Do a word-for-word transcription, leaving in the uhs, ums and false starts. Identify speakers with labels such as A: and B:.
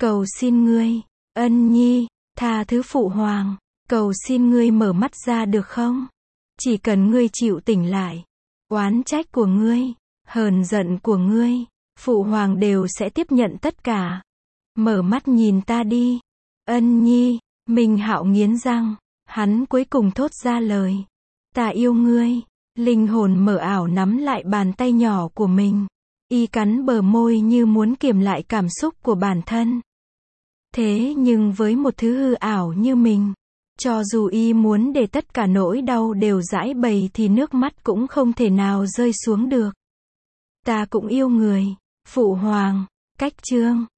A: Cầu xin ngươi, Ân Nhi, tha thứ phụ hoàng, cầu xin ngươi mở mắt ra được không? Chỉ cần ngươi chịu tỉnh lại, oán trách của ngươi, hờn giận của ngươi, phụ hoàng đều sẽ tiếp nhận tất cả. Mở mắt nhìn ta đi. Ân Nhi, Minh Hạo nghiến răng, hắn cuối cùng thốt ra lời. Ta yêu ngươi. Linh hồn mờ ảo nắm lại bàn tay nhỏ của mình. Y cắn bờ môi như muốn kiềm lại cảm xúc của bản thân. Thế nhưng với một thứ hư ảo như mình, cho dù y muốn để tất cả nỗi đau đều giãi bày thì nước mắt cũng không thể nào rơi xuống được. Ta cũng yêu người. Phụ hoàng. Cách chương